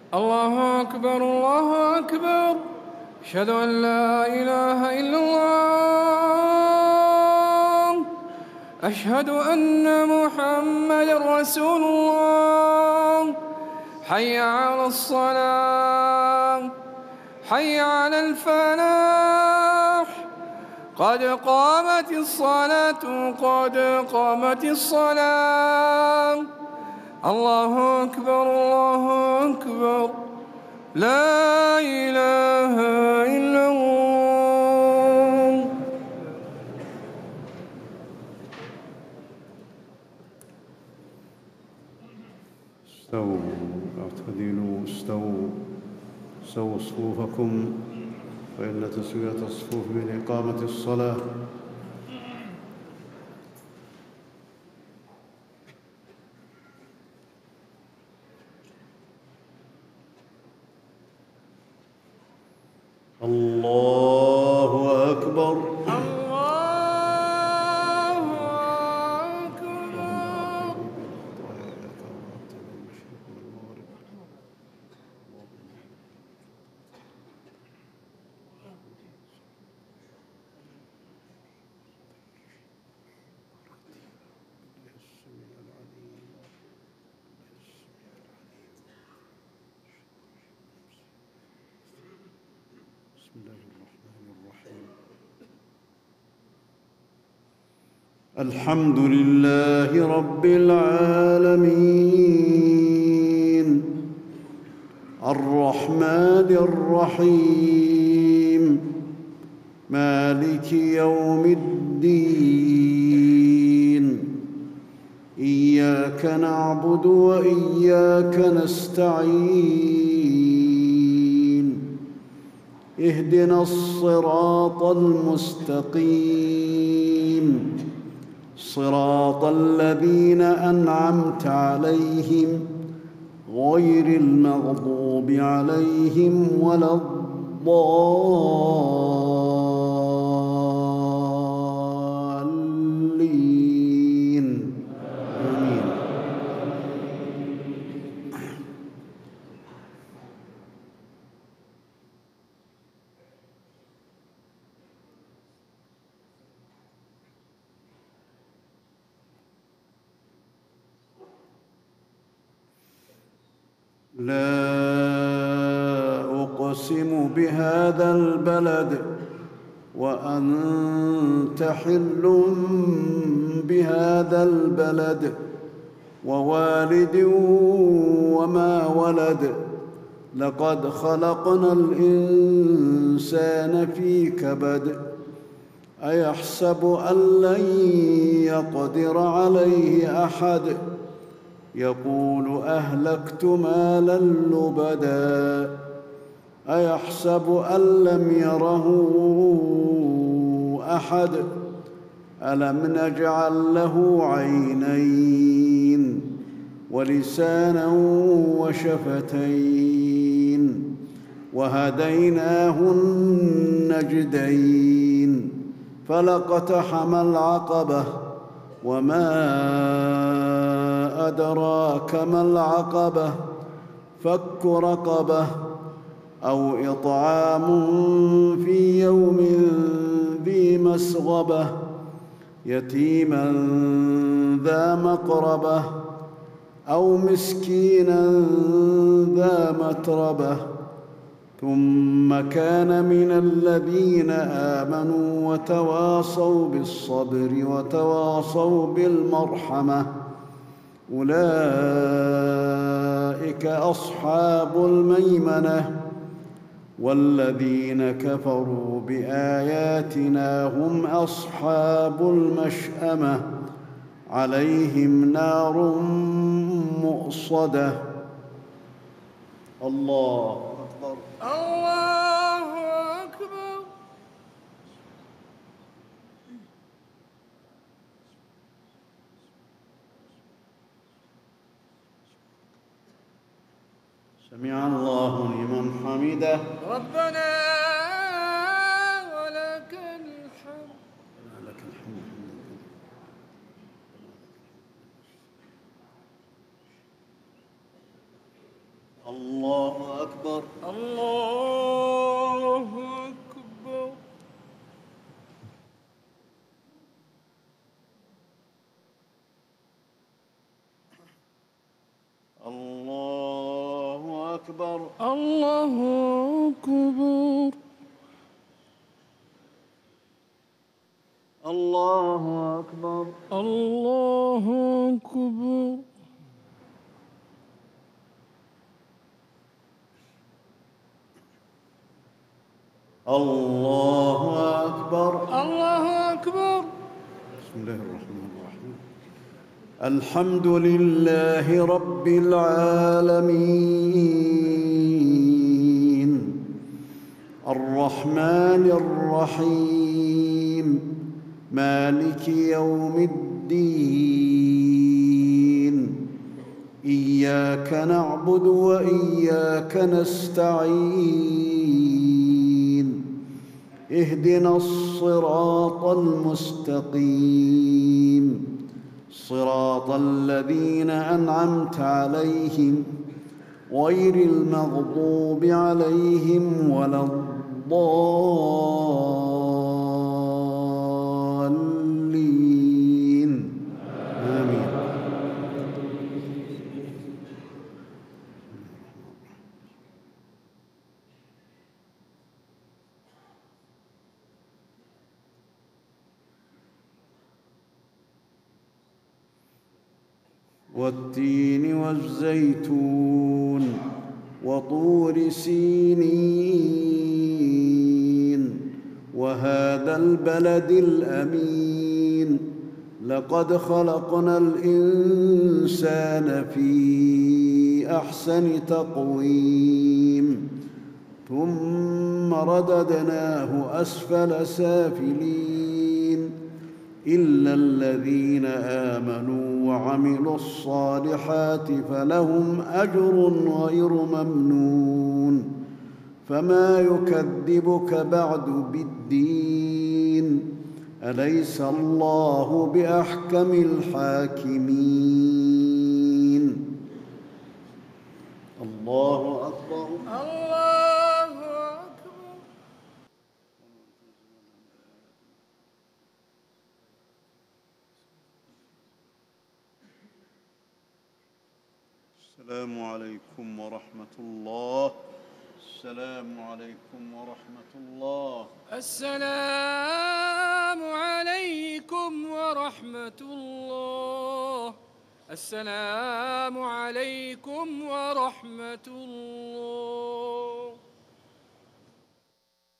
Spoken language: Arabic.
الله أكبر الله أكبر. أشهد أن لا إله إلا الله. أشهد أن محمدًا رسول الله. حي على الصلاة، حي على الفلاح. قد قامت الصلاة، قد قامت الصلاة. الله أكبر الله أكبر. لا إله إلا الله. استووا اعتدلوا استووا صفوفكم، فإن تسوية الصفوف من إقامة الصلاة. الله أكبر. الله أكبر. بسم الله الرحمن الرحيم. الحمد لله رب العالمين، الرحمن الرحيم، مالك يوم الدين. إياك نعبد وإياك نستعين. اهدنا الصراط المستقيم، صراط الذين أنعمت عليهم غير المغضوب عليهم ولا الضالين. آمين. لا أقسم بهذا البلد وأنت حل بهذا البلد ووالد وما ولد. لقد خلقنا الإنسان في كبد. أيحسب أن لن يقدر عليه أحد. يقول أهلكت مالا لبدا. أيحسب أن لم يره أحد. ألم نجعل له عينين ولسانا وشفتين وهديناه النجدين. فلاقتحم العقبة وما أدراك ما العقبة. فك رقبة أو إطعام في يوم ذي مسغبة يتيما ذا مقربة أو مسكينا ذا متربة. ثم كان من الذين آمنوا وتواصوا بالصبر وتواصوا بالمرحمة. أولئك أصحاب الميمنة. والذين كفروا بآياتنا هم أصحاب المشأمة. عليهم نار مؤصدة. الله أكبر. الله أكبر. سمع الله لمن حمده. ربنا ولك الحمد. لك الحمد. الله أكبر. الله أكبر. الله أكبر. الله أكبر. الله أكبر. الله أكبر. الله أكبر. الله أكبر. بسم الله الرحمن الرحيم. الحمد لله رب العالمين الرحمن الرحيم مالك يوم الدين إياك نعبد وإياك نستعين اهدنا الصراط المستقيم صراط الذين أنعمت عليهم غير المغضوب عليهم ولا الضالين آمين. والتين والزيتون وطور سينين وهذا البلد الأمين لقد خلقنا الإنسان في أحسن تقويم ثم رددناه أسفل سافلين إلا الذين آمنوا وعملوا الصالحات فلهم أجر غير ممنون فما يكذبك بعد بالدين أليس الله بأحكم الحاكمين. الله أكبر. الله أكبر. السلام عليكم ورحمة الله. السلام عليكم ورحمة الله. السلام عليكم ورحمة الله. السلام عليكم ورحمة الله.